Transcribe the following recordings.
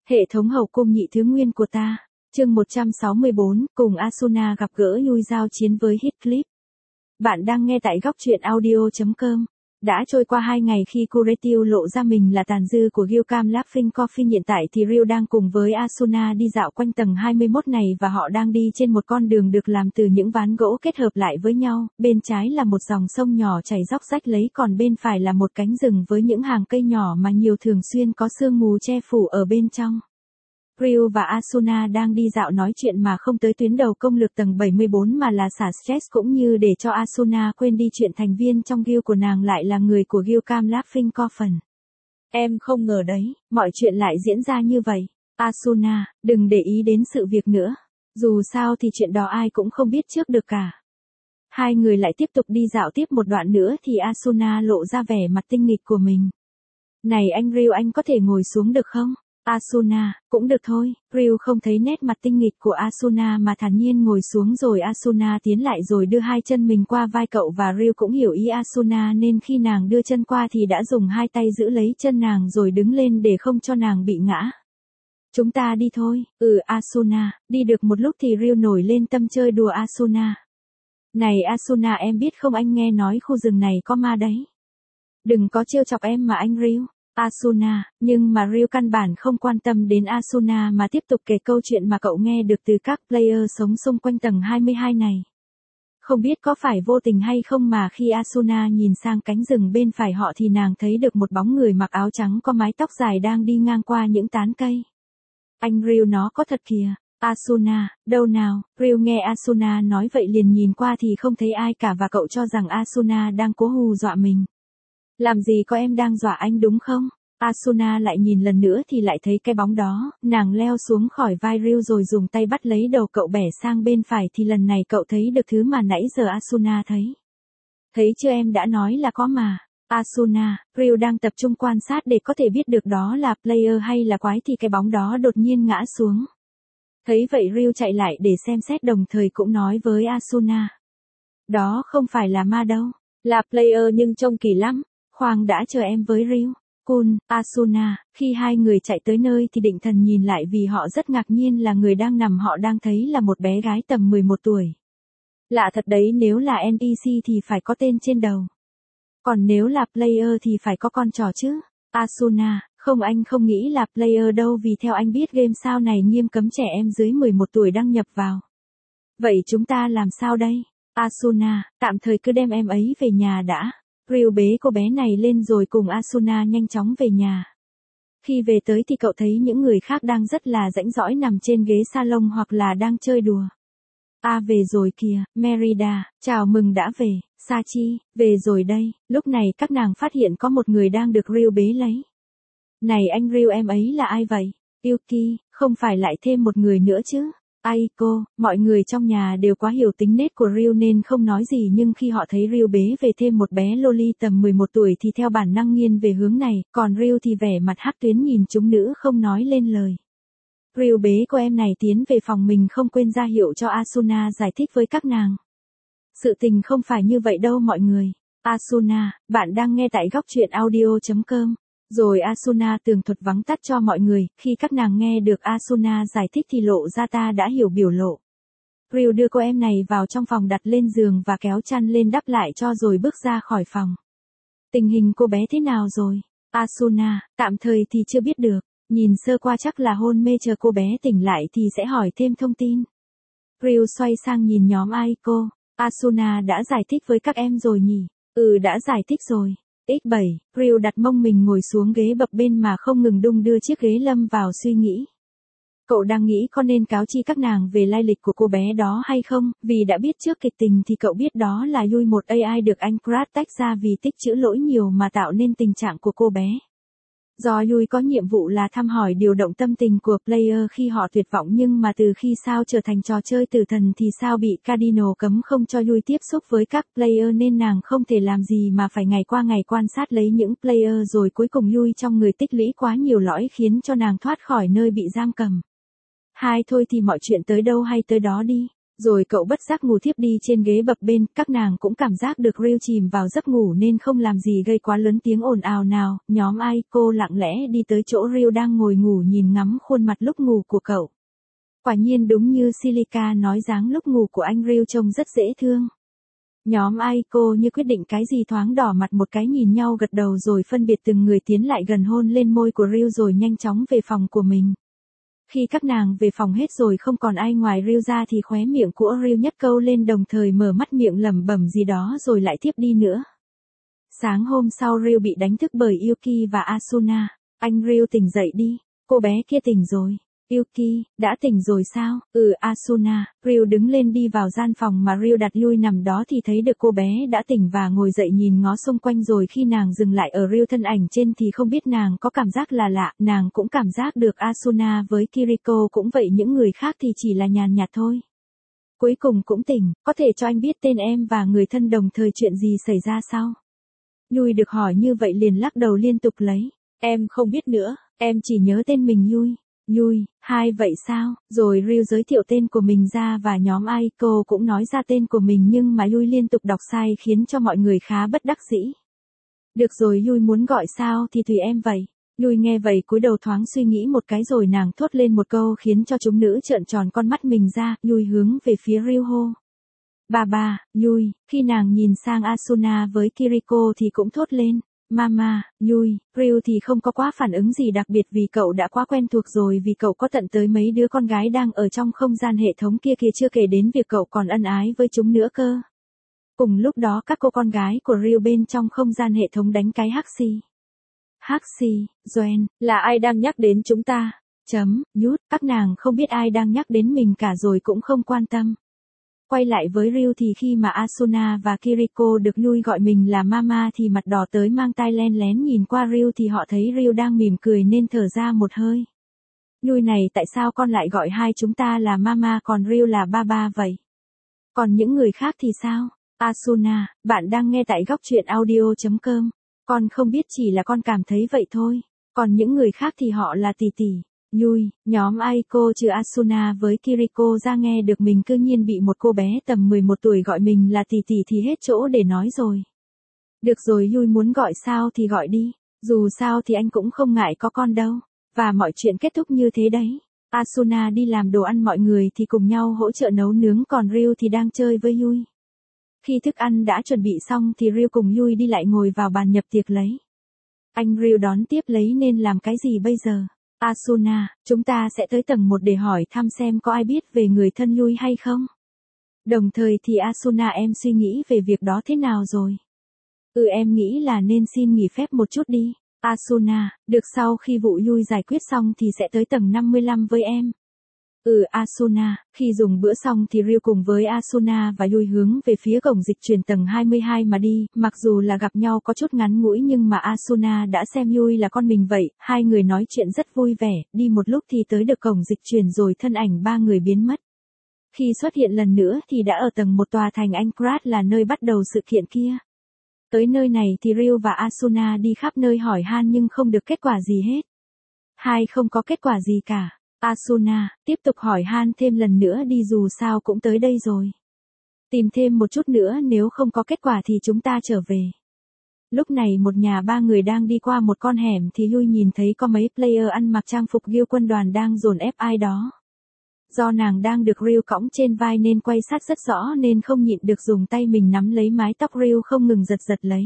Hệ thống hậu cung nhị thứ nguyên của ta. Chương 164, cùng Asuna gặp gỡ Yui giao chiến với Heathcliff. Bạn đang nghe tại góc truyện audio.com. Đã trôi qua 2 ngày khi Kuretsu lộ ra mình là tàn dư của Gyokam Laughing Coffin, hiện tại thì Ryu đang cùng với Asuna đi dạo quanh tầng 21 này và họ đang đi trên một con đường được làm từ những ván gỗ kết hợp lại với nhau, bên trái là một dòng sông nhỏ chảy róc rách lấy, còn bên phải là một cánh rừng với những hàng cây nhỏ mà nhiều thường xuyên có sương mù che phủ ở bên trong. Ryu và Asuna đang đi dạo nói chuyện mà không tới tuyến đầu công lược tầng 74 mà là xả stress, cũng như để cho Asuna quên đi chuyện thành viên trong guild của nàng lại là người của Gyokam Laughing Coffin. Em không ngờ đấy, mọi chuyện lại diễn ra như vậy. Asuna, đừng để ý đến sự việc nữa. Dù sao thì chuyện đó ai cũng không biết trước được cả. Hai người lại tiếp tục đi dạo tiếp một đoạn nữa thì Asuna lộ ra vẻ mặt tinh nghịch của mình. Này anh Ryu, anh có thể ngồi xuống được không? Asuna, cũng được thôi. Ryu không thấy nét mặt tinh nghịch của Asuna mà thản nhiên ngồi xuống, rồi Asuna tiến lại rồi đưa hai chân mình qua vai cậu, và Ryu cũng hiểu ý Asuna nên khi nàng đưa chân qua thì đã dùng hai tay giữ lấy chân nàng rồi đứng lên để không cho nàng bị ngã. Chúng ta đi thôi. Asuna. Đi được một lúc thì Ryu nổi lên tâm chơi đùa Asuna. Này Asuna, em biết không, anh nghe nói khu rừng này có ma đấy. Đừng có trêu chọc em mà anh Ryu. Asuna, nhưng mà Ryu căn bản không quan tâm đến Asuna mà tiếp tục kể câu chuyện mà cậu nghe được từ các player sống xung quanh tầng 22 này. Không biết có phải vô tình hay không mà khi Asuna nhìn sang cánh rừng bên phải họ thì nàng thấy được một bóng người mặc áo trắng có mái tóc dài đang đi ngang qua những tán cây. Anh Ryu, nó có thật kìa. Asuna, đâu nào? Ryu nghe Asuna nói vậy liền nhìn qua thì không thấy ai cả và cậu cho rằng Asuna đang cố hù dọa mình. Làm gì có, em đang dọa anh đúng không? Asuna lại nhìn lần nữa thì lại thấy cái bóng đó, nàng leo xuống khỏi vai Ryu rồi dùng tay bắt lấy đầu cậu bẻ sang bên phải thì lần này cậu thấy được thứ mà nãy giờ Asuna thấy. Thấy chưa, em đã nói là có mà. Asuna, Ryu đang tập trung quan sát để có thể biết được đó là player hay là quái thì cái bóng đó đột nhiên ngã xuống. Thấy vậy Ryu chạy lại để xem xét, đồng thời cũng nói với Asuna. Đó không phải là ma đâu, là player nhưng trông kỳ lắm. Khoan đã, chờ em với Ryu. Asuna, khi hai người chạy tới nơi thì định thần nhìn lại vì họ rất ngạc nhiên là người đang nằm họ đang thấy là một bé gái tầm 11 tuổi. Lạ thật đấy, nếu là NPC thì phải có tên trên đầu. Còn nếu là player thì phải có con trò chứ. Asuna, không, anh không nghĩ là player đâu, vì theo anh biết game sao này nghiêm cấm trẻ em dưới 11 tuổi đăng nhập vào. Vậy chúng ta làm sao đây? Asuna, tạm thời cứ đem em ấy về nhà đã. Ryu bế cô bé này lên rồi cùng Asuna nhanh chóng về nhà. Khi về tới thì cậu thấy những người khác đang rất là rãnh rõi nằm trên ghế salon hoặc là đang chơi đùa. Về rồi kìa, Merida, chào mừng đã về. Sachi, về rồi đây. Lúc này các nàng phát hiện có một người đang được Ryu bế lấy. Này anh Ryu, em ấy là ai vậy? Yuki, không phải lại thêm một người nữa chứ? Aiko, mọi người trong nhà đều quá hiểu tính nết của Ryu nên không nói gì, nhưng khi họ thấy Ryu bế về thêm một bé loli tầm 11 tuổi thì theo bản năng nghiêng về hướng này, còn Ryu thì vẻ mặt hắc tuyến nhìn chúng nữ không nói lên lời. Ryu bế cô em này tiến về phòng mình không quên ra hiệu cho Asuna giải thích với các nàng. Sự tình không phải như vậy đâu mọi người. Asuna, bạn đang nghe tại góc truyện audio.com. Rồi Asuna tường thuật vắng tắt cho mọi người, khi các nàng nghe được Asuna giải thích thì lộ ra ta đã hiểu biểu lộ. Ryu đưa cô em này vào trong phòng, đặt lên giường và kéo chăn lên đắp lại cho rồi bước ra khỏi phòng. Tình hình cô bé thế nào rồi? Asuna, tạm thời thì chưa biết được, nhìn sơ qua chắc là hôn mê, chờ cô bé tỉnh lại thì sẽ hỏi thêm thông tin. Ryu xoay sang nhìn nhóm Aiko. Asuna đã giải thích với các em rồi nhỉ? Đã giải thích rồi. X7, Ryu đặt mông mình ngồi xuống ghế bập bên mà không ngừng đung đưa chiếc ghế, lâm vào suy nghĩ. Cậu đang nghĩ có nên cáo chi các nàng về lai lịch của cô bé đó hay không, vì đã biết trước kịch tình thì cậu biết đó là Yui, một AI được anh Krat tách ra vì tích trữ lỗi nhiều mà tạo nên tình trạng của cô bé. Do Yui có nhiệm vụ là thăm hỏi điều động tâm tình của player khi họ tuyệt vọng, nhưng mà từ khi sao trở thành trò chơi tử thần thì sao bị Cardinal cấm không cho Yui tiếp xúc với các player nên nàng không thể làm gì mà phải ngày qua ngày quan sát lấy những player, rồi cuối cùng Yui trong người tích lũy quá nhiều lõi khiến cho nàng thoát khỏi nơi bị giam cầm. Thôi thì mọi chuyện tới đâu hay tới đó đi. Rồi cậu bất giác ngủ thiếp đi trên ghế bập bên, các nàng cũng cảm giác được Ryu chìm vào giấc ngủ nên không làm gì gây quá lớn tiếng ồn ào nào. Nhóm Aiko lặng lẽ đi tới chỗ Ryu đang ngồi ngủ nhìn ngắm khuôn mặt lúc ngủ của cậu. Quả nhiên đúng như Silica nói, dáng lúc ngủ của anh Ryu trông rất dễ thương. Nhóm Aiko như quyết định cái gì thoáng đỏ mặt một cái, nhìn nhau gật đầu rồi phân biệt từng người tiến lại gần hôn lên môi của Ryu rồi nhanh chóng về phòng của mình. Khi các nàng về phòng hết rồi không còn ai ngoài Ryu ra thì khóe miệng của Ryu nhếch câu lên, đồng thời mở mắt miệng lẩm bẩm gì đó rồi lại tiếp đi nữa. Sáng hôm sau Ryu bị đánh thức bởi Yuki và Asuna. Anh Ryu tỉnh dậy đi, cô bé kia tỉnh rồi. Yuki, đã tỉnh rồi sao? Asuna. Ryu đứng lên đi vào gian phòng mà Ryu đặt Yui nằm đó thì thấy được cô bé đã tỉnh và ngồi dậy nhìn ngó xung quanh, rồi khi nàng dừng lại ở Ryu thân ảnh trên thì không biết nàng có cảm giác là lạ, nàng cũng cảm giác được Asuna với Kiriko cũng vậy, những người khác thì chỉ là nhàn nhạt thôi. Cuối cùng cũng tỉnh, có thể cho anh biết tên em và người thân đồng thời chuyện gì xảy ra sao? Yui được hỏi như vậy liền lắc đầu liên tục lấy. Em không biết nữa, em chỉ nhớ tên mình Yui. Yui, hai vậy sao? Rồi Ryu giới thiệu tên của mình ra và nhóm Aiko cũng nói ra tên của mình, nhưng mà Yui liên tục đọc sai khiến cho mọi người khá bất đắc dĩ. Được rồi, Yui muốn gọi sao thì tùy em vậy. Yui nghe vậy cúi đầu thoáng suy nghĩ một cái rồi nàng thốt lên một câu khiến cho chúng nữ trợn tròn con mắt mình ra. Yui hướng về phía Ryu hô. Bà, Yui. Khi nàng nhìn sang Asuna với Kiriko thì cũng thốt lên. Mama, Yui. Ryu thì không có quá phản ứng gì đặc biệt vì cậu đã quá quen thuộc rồi, vì cậu có tận tới mấy đứa con gái đang ở trong không gian hệ thống kia kìa, chưa kể đến việc cậu còn ân ái với chúng nữa cơ. Cùng lúc đó các cô con gái của Ryu bên trong không gian hệ thống đánh cái hắc xì. Joen, là ai đang nhắc đến chúng ta? Các nàng không biết ai đang nhắc đến mình cả rồi cũng không quan tâm. Quay lại với Ryu thì khi mà Asuna và Kiriko được Yui gọi mình là Mama thì mặt đỏ tới mang tai len lén nhìn qua Ryu thì họ thấy Ryu đang mỉm cười nên thở ra một hơi. Yui này, tại sao con lại gọi hai chúng ta là Mama còn Ryu là Baba vậy? Còn những người khác thì sao? Asuna, bạn đang nghe tại góc truyện audio.com. Con không biết, chỉ là con cảm thấy vậy thôi. Còn những người khác thì họ là tỷ tỷ. Yui, nhóm Aiko trừ Asuna với Kiriko ra nghe được mình cư nhiên bị một cô bé tầm 11 tuổi gọi mình là tỷ tỷ thì hết chỗ để nói rồi. Được rồi, Yui muốn gọi sao thì gọi đi, dù sao thì anh cũng không ngại có con đâu. Và mọi chuyện kết thúc như thế đấy. Asuna đi làm đồ ăn, mọi người thì cùng nhau hỗ trợ nấu nướng, còn Ryu thì đang chơi với Yui. Khi thức ăn đã chuẩn bị xong thì Ryu cùng Yui đi lại ngồi vào bàn nhập tiệc lấy. Anh Ryu đón tiếp lấy, nên làm cái gì bây giờ? Asuna, chúng ta sẽ tới tầng 1 để hỏi thăm xem có ai biết về người thân Yui hay không. Đồng thời thì Asuna, em suy nghĩ về việc đó thế nào rồi? Em nghĩ là nên xin nghỉ phép một chút đi. Asuna, được, sau khi vụ Yui giải quyết xong thì sẽ tới tầng 55 với em. Asuna, khi dùng bữa xong thì Ryu cùng với Asuna và Yui hướng về phía cổng dịch chuyển tầng 22 mà đi, mặc dù là gặp nhau có chút ngắn ngủi nhưng mà Asuna đã xem Yui là con mình vậy, hai người nói chuyện rất vui vẻ, đi một lúc thì tới được cổng dịch chuyển rồi thân ảnh ba người biến mất. Khi xuất hiện lần nữa thì đã ở tầng 1 tòa thành Aincrad, là nơi bắt đầu sự kiện kia. Tới nơi này thì Ryu và Asuna đi khắp nơi hỏi han nhưng không được kết quả gì hết. Không có kết quả gì cả. Asuna, tiếp tục hỏi han thêm lần nữa đi, dù sao cũng tới đây rồi. Tìm thêm một chút nữa, nếu không có kết quả thì chúng ta trở về. Lúc này một nhà ba người đang đi qua một con hẻm thì Yui nhìn thấy có mấy player ăn mặc trang phục Guild quân đoàn đang dồn ép ai đó. Do nàng đang được Ryu cõng trên vai nên quay sát rất rõ nên không nhịn được dùng tay mình nắm lấy mái tóc Ryu không ngừng giật lấy.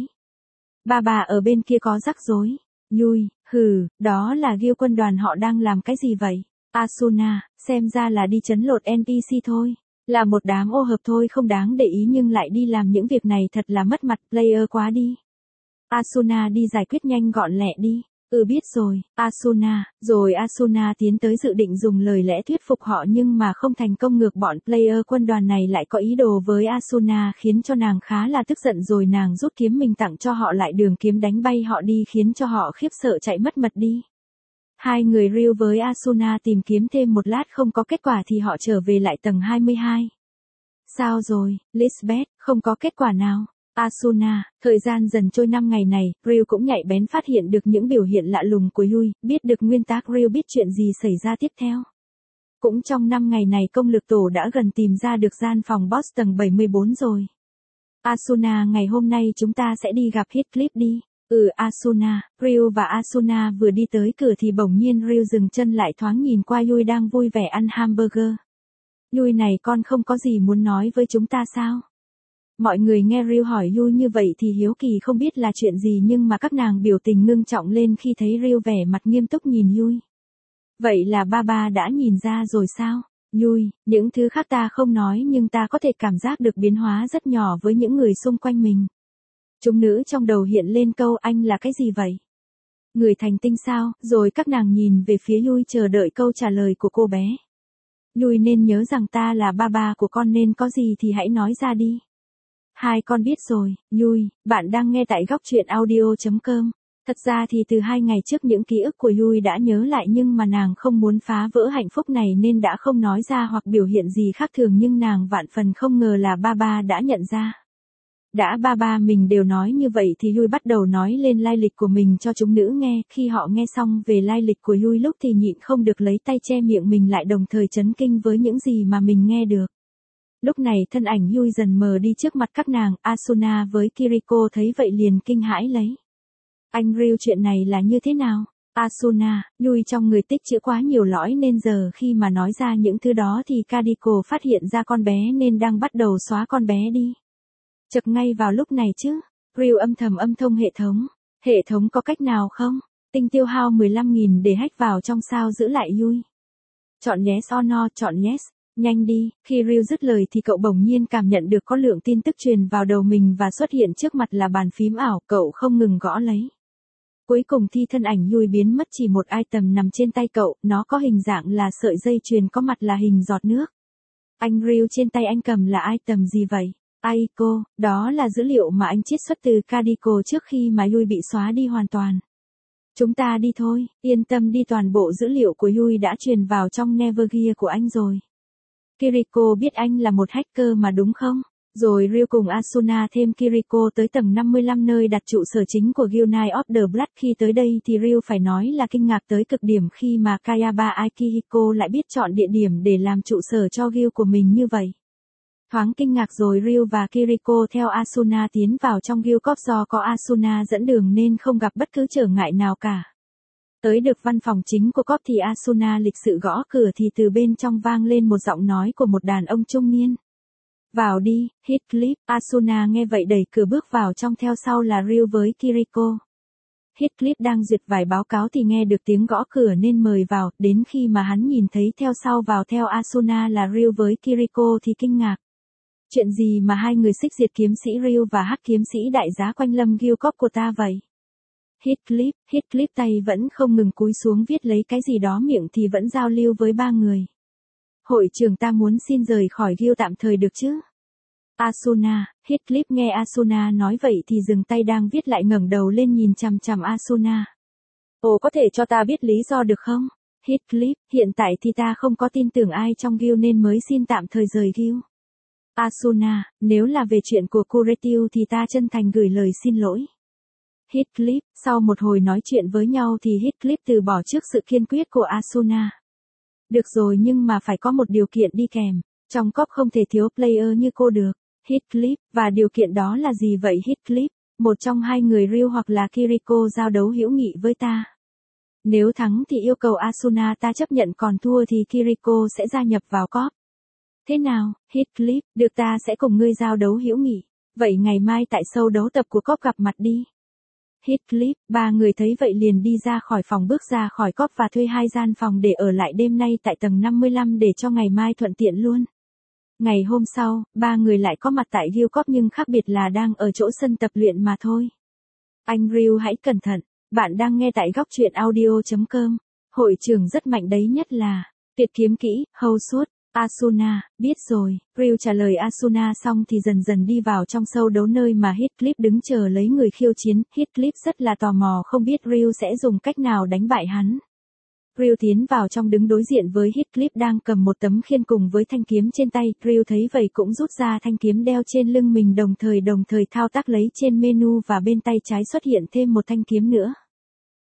Bà ở bên kia có rắc rối. Yui, đó là Guild quân đoàn, họ đang làm cái gì vậy? Asuna, xem ra là đi trấn lột NPC thôi. Là một đám ô hợp thôi, không đáng để ý nhưng lại đi làm những việc này thật là mất mặt player quá đi. Asuna, đi giải quyết nhanh gọn lẹ đi. Biết rồi, Asuna. Rồi Asuna tiến tới dự định dùng lời lẽ thuyết phục họ nhưng mà không thành công, ngược bọn player quân đoàn này lại có ý đồ với Asuna khiến cho nàng khá là tức giận, rồi nàng rút kiếm mình tặng cho họ lại đường kiếm đánh bay họ đi khiến cho họ khiếp sợ chạy mất mật đi. Hai người Ryu với Asuna tìm kiếm thêm một lát không có kết quả thì họ trở về lại tầng 22. Sao rồi, Lisbeth, không có kết quả nào? Asuna, thời gian dần trôi 5 ngày này, Ryu cũng nhạy bén phát hiện được những biểu hiện lạ lùng của Yui, biết được nguyên tác Ryu biết chuyện gì xảy ra tiếp theo. Cũng trong 5 ngày này công lực tổ đã gần tìm ra được gian phòng boss tầng 74 rồi. Asuna, ngày hôm nay chúng ta sẽ đi gặp Heathcliff đi. Asuna. Ryu và Asuna vừa đi tới cửa thì bỗng nhiên Ryu dừng chân lại thoáng nhìn qua Yui đang vui vẻ ăn hamburger. Yui này, con không có gì muốn nói với chúng ta sao? Mọi người nghe Ryu hỏi Yui như vậy thì hiếu kỳ không biết là chuyện gì, nhưng mà các nàng biểu tình ngưng trọng lên khi thấy Ryu vẻ mặt nghiêm túc nhìn Yui. Vậy là ba đã nhìn ra rồi sao? Yui, những thứ khác ta không nói nhưng ta có thể cảm giác được biến hóa rất nhỏ với những người xung quanh mình. Chúng nữ trong đầu hiện lên câu anh là cái gì vậy? Người thành tinh sao? Rồi các nàng nhìn về phía Yui chờ đợi câu trả lời của cô bé. Yui nên nhớ rằng ta là ba của con nên có gì thì hãy nói ra đi. Hai con biết rồi. Yui, bạn đang nghe tại góc truyện audio.com. Thật ra thì từ 2 ngày trước những ký ức của Yui đã nhớ lại, nhưng mà nàng không muốn phá vỡ hạnh phúc này nên đã không nói ra hoặc biểu hiện gì khác thường, nhưng nàng vạn phần không ngờ là ba đã nhận ra. Đã ba mình đều nói như vậy thì Yui bắt đầu nói lên lai lịch của mình cho chúng nữ nghe. Khi họ nghe xong về lai lịch của Yui lúc thì nhịn không được lấy tay che miệng mình lại, đồng thời chấn kinh với những gì mà mình nghe được. Lúc này thân ảnh Yui dần mờ đi trước mặt các nàng. Asuna với Kiriko thấy vậy liền kinh hãi lấy. Anh Ryu, chuyện này là như thế nào? Asuna, Yui trong người tích trữ quá nhiều lõi nên giờ khi mà nói ra những thứ đó thì Kadiko phát hiện ra con bé nên đang bắt đầu xóa con bé đi. Chật ngay vào lúc này chứ. Ryu âm thầm âm thông hệ thống. Hệ thống có cách nào không? Tinh tiêu hao 15.000 để hack vào trong sao giữ lại Yui. Chọn yes or no, chọn yes. Nhanh đi. Khi Ryu dứt lời thì cậu bỗng nhiên cảm nhận được có lượng tin tức truyền vào đầu mình và xuất hiện trước mặt là bàn phím ảo, cậu không ngừng gõ lấy. Cuối cùng thì thân ảnh Yui biến mất, chỉ một item nằm trên tay cậu, nó có hình dạng là sợi dây chuyền, có mặt là hình giọt nước. Anh Ryu, trên tay anh cầm là item gì vậy? Aiko, đó là dữ liệu mà anh chiết xuất từ Kadiko trước khi mà Yui bị xóa đi hoàn toàn. Chúng ta đi thôi, yên tâm đi, toàn bộ dữ liệu của Yui đã truyền vào trong Nevergear của anh rồi. Kiriko biết anh là một hacker mà đúng không? Rồi Ryu cùng Asuna thêm Kiriko tới tầng 55 nơi đặt trụ sở chính của Guild Knight of the Blood. Khi tới đây thì Ryu phải nói là kinh ngạc tới cực điểm khi mà Kayaba Akihiko lại biết chọn địa điểm để làm trụ sở cho guild của mình như vậy. Thoáng kinh ngạc rồi Ryu và Kiriko theo Asuna tiến vào trong guild corp, do có Asuna dẫn đường nên không gặp bất cứ trở ngại nào cả. Tới được văn phòng chính của corp thì Asuna lịch sự gõ cửa thì từ bên trong vang lên một giọng nói của một đàn ông trung niên. Vào đi, Heathcliff. Asuna nghe vậy đẩy cửa bước vào trong, theo sau là Ryu với Kiriko. Heathcliff đang duyệt vài báo cáo thì nghe được tiếng gõ cửa nên mời vào, đến khi mà hắn nhìn thấy theo sau vào theo Asuna là Ryu với Kiriko thì kinh ngạc. Chuyện gì mà hai người xích diệt kiếm sĩ Ryu và hắc kiếm sĩ đại giá quanh lâm guild corp của ta vậy? Heathcliff tay vẫn không ngừng cúi xuống viết lấy cái gì đó, miệng thì vẫn giao lưu với ba người. Hội trưởng, ta muốn xin rời khỏi guild tạm thời được chứ? Asuna. Heathcliff nghe Asuna nói vậy thì dừng tay đang viết lại, ngẩng đầu lên nhìn chằm chằm Asuna. Ồ, có thể cho ta biết lý do được không? Heathcliff, hiện tại thì ta không có tin tưởng ai trong guild nên mới xin tạm thời rời guild. Asuna, nếu là về chuyện của Kuretsu thì ta chân thành gửi lời xin lỗi. Heathcliff, sau một hồi nói chuyện với nhau thì Heathcliff từ bỏ trước sự kiên quyết của Asuna. Được rồi, nhưng mà phải có một điều kiện đi kèm. Trong corp không thể thiếu player như cô được. Heathcliff, và điều kiện đó là gì vậy Heathcliff? Một trong hai người Ryu hoặc là Kiriko giao đấu hữu nghị với ta. Nếu thắng thì yêu cầu Asuna ta chấp nhận, còn thua thì Kiriko sẽ gia nhập vào corp. Thế nào, Heathcliff, được, ta sẽ cùng ngươi giao đấu hữu nghị. Vậy ngày mai tại show đấu tập của corp gặp mặt đi. Heathcliff, ba người thấy vậy liền đi ra khỏi phòng, bước ra khỏi corp và thuê 2 gian phòng để ở lại đêm nay tại tầng 55 để cho ngày mai thuận tiện luôn. Ngày hôm sau, ba người lại có mặt tại guild corp nhưng khác biệt là đang ở chỗ sân tập luyện mà thôi. Anh Ryu, hãy cẩn thận, bạn đang nghe tại góc truyện audio.com. Hội trưởng rất mạnh đấy, nhất là tuyệt kiếm kỹ, hầu suốt. Asuna, biết rồi. Ryu trả lời Asuna xong thì dần dần đi vào trong show đấu nơi mà Heathcliff đứng chờ lấy người khiêu chiến. Heathcliff rất là tò mò không biết Ryu sẽ dùng cách nào đánh bại hắn. Ryu tiến vào trong đứng đối diện với Heathcliff đang cầm một tấm khiên cùng với thanh kiếm trên tay. Ryu thấy vậy cũng rút ra thanh kiếm đeo trên lưng mình, đồng thời thao tác lấy trên menu và bên tay trái xuất hiện thêm một thanh kiếm nữa.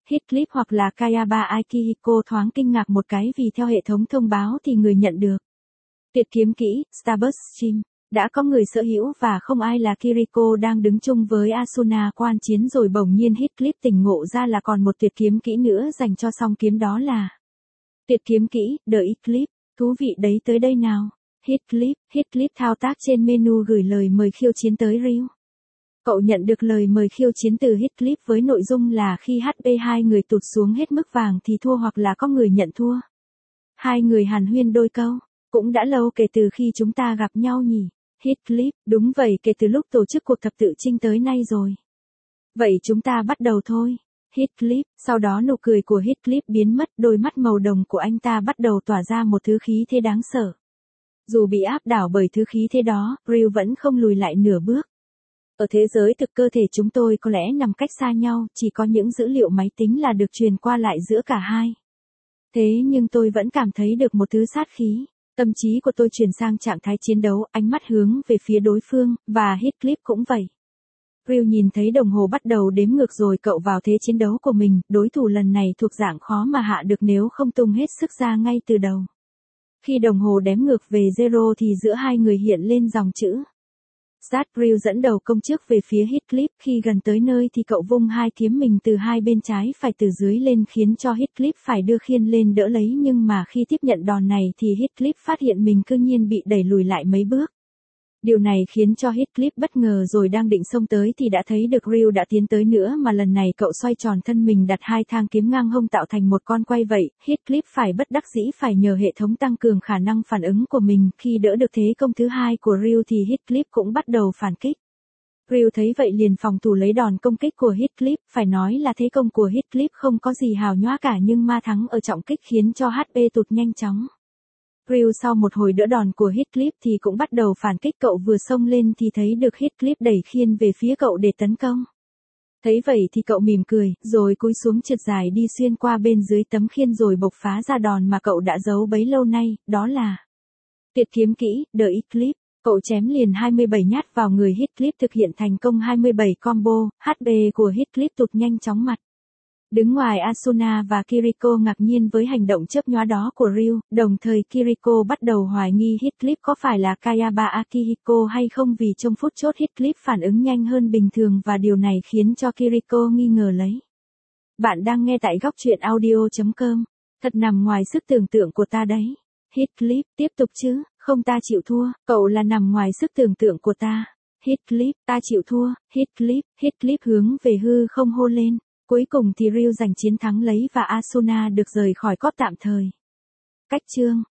Heathcliff hoặc là Kayaba Akihiko thoáng kinh ngạc một cái vì theo hệ thống thông báo thì người nhận được tuyệt kiếm kỹ, Starburst Stream, đã có người sở hữu và không ai là Kiriko đang đứng chung với Asuna quan chiến rồi bỗng nhiên Heathcliff tỉnh ngộ ra là còn một tuyệt kiếm kỹ nữa dành cho song kiếm đó là tuyệt kiếm kỹ, The Eclipse, thú vị đấy tới đây nào. Heathcliff thao tác trên menu gửi lời mời khiêu chiến tới Ryu. Cậu nhận được lời mời khiêu chiến từ Heathcliff với nội dung là khi HP hai người tụt xuống hết mức vàng thì thua hoặc là có người nhận thua. Hai người hàn huyên đôi câu, cũng đã lâu kể từ khi chúng ta gặp nhau nhỉ. Heathcliff, đúng vậy, kể từ lúc tổ chức cuộc thập tự chinh tới nay rồi. Vậy chúng ta bắt đầu thôi. Heathcliff, sau đó nụ cười của Heathcliff biến mất, đôi mắt màu đồng của anh ta bắt đầu tỏa ra một thứ khí thế đáng sợ. Dù bị áp đảo bởi thứ khí thế đó, Ryu vẫn không lùi lại nửa bước. Ở thế giới thực cơ thể chúng tôi có lẽ nằm cách xa nhau, chỉ có những dữ liệu máy tính là được truyền qua lại giữa cả hai. Thế nhưng tôi vẫn cảm thấy được một thứ sát khí. Tâm trí của tôi chuyển sang trạng thái chiến đấu, ánh mắt hướng về phía đối phương, và Heathcliff cũng vậy. Ryu nhìn thấy đồng hồ bắt đầu đếm ngược rồi cậu vào thế chiến đấu của mình, đối thủ lần này thuộc dạng khó mà hạ được nếu không tung hết sức ra ngay từ đầu. Khi đồng hồ đếm ngược về zero thì giữa hai người hiện lên dòng chữ. Start. Ryu dẫn đầu công trước về phía Heathcliff, khi gần tới nơi thì cậu vung hai kiếm mình từ hai bên trái phải từ dưới lên khiến cho Heathcliff phải đưa khiên lên đỡ lấy, nhưng mà khi tiếp nhận đòn này thì Heathcliff phát hiện mình cư nhiên bị đẩy lùi lại mấy bước. Điều này khiến cho Heathcliff bất ngờ rồi đang định xông tới thì đã thấy được Ryu đã tiến tới nữa mà lần này cậu xoay tròn thân mình đặt hai thang kiếm ngang hông tạo thành một con quay vậy, Heathcliff phải bất đắc dĩ phải nhờ hệ thống tăng cường khả năng phản ứng của mình, khi đỡ được thế công thứ hai của Ryu thì Heathcliff cũng bắt đầu phản kích. Ryu thấy vậy liền phòng thủ lấy đòn công kích của Heathcliff, phải nói là thế công của Heathcliff không có gì hào nhoáng cả nhưng ma thắng ở trọng kích khiến cho HP tụt nhanh chóng. Ryu sau một hồi đỡ đòn của Heathcliff thì cũng bắt đầu phản kích, cậu vừa xông lên thì thấy được Heathcliff đẩy khiên về phía cậu để tấn công. Thấy vậy thì cậu mỉm cười, rồi cúi xuống trượt dài đi xuyên qua bên dưới tấm khiên rồi bộc phá ra đòn mà cậu đã giấu bấy lâu nay, đó là tuyệt kiếm kỹ, The Eclipse. Cậu chém liền 27 nhát vào người Heathcliff thực hiện thành công 27 combo, HP của Heathcliff tụt nhanh chóng mặt. Đứng ngoài Asuna và Kiriko ngạc nhiên với hành động chớp nhoáng đó của Ryu, đồng thời Kiriko bắt đầu hoài nghi Heathcliff có phải là Kayaba Akihiko hay không vì trong phút chốt Heathcliff phản ứng nhanh hơn bình thường và điều này khiến cho Kiriko nghi ngờ lấy. Bạn đang nghe tại góc truyện audio.com. Thật nằm ngoài sức tưởng tượng của ta đấy. Heathcliff, tiếp tục chứ, không ta chịu thua, cậu là nằm ngoài sức tưởng tượng của ta. Heathcliff, ta chịu thua, Heathcliff hướng về hư không hô lên. Cuối cùng thì Ryu giành chiến thắng lấy và Asuna được rời khỏi cốt tạm thời. Cách chương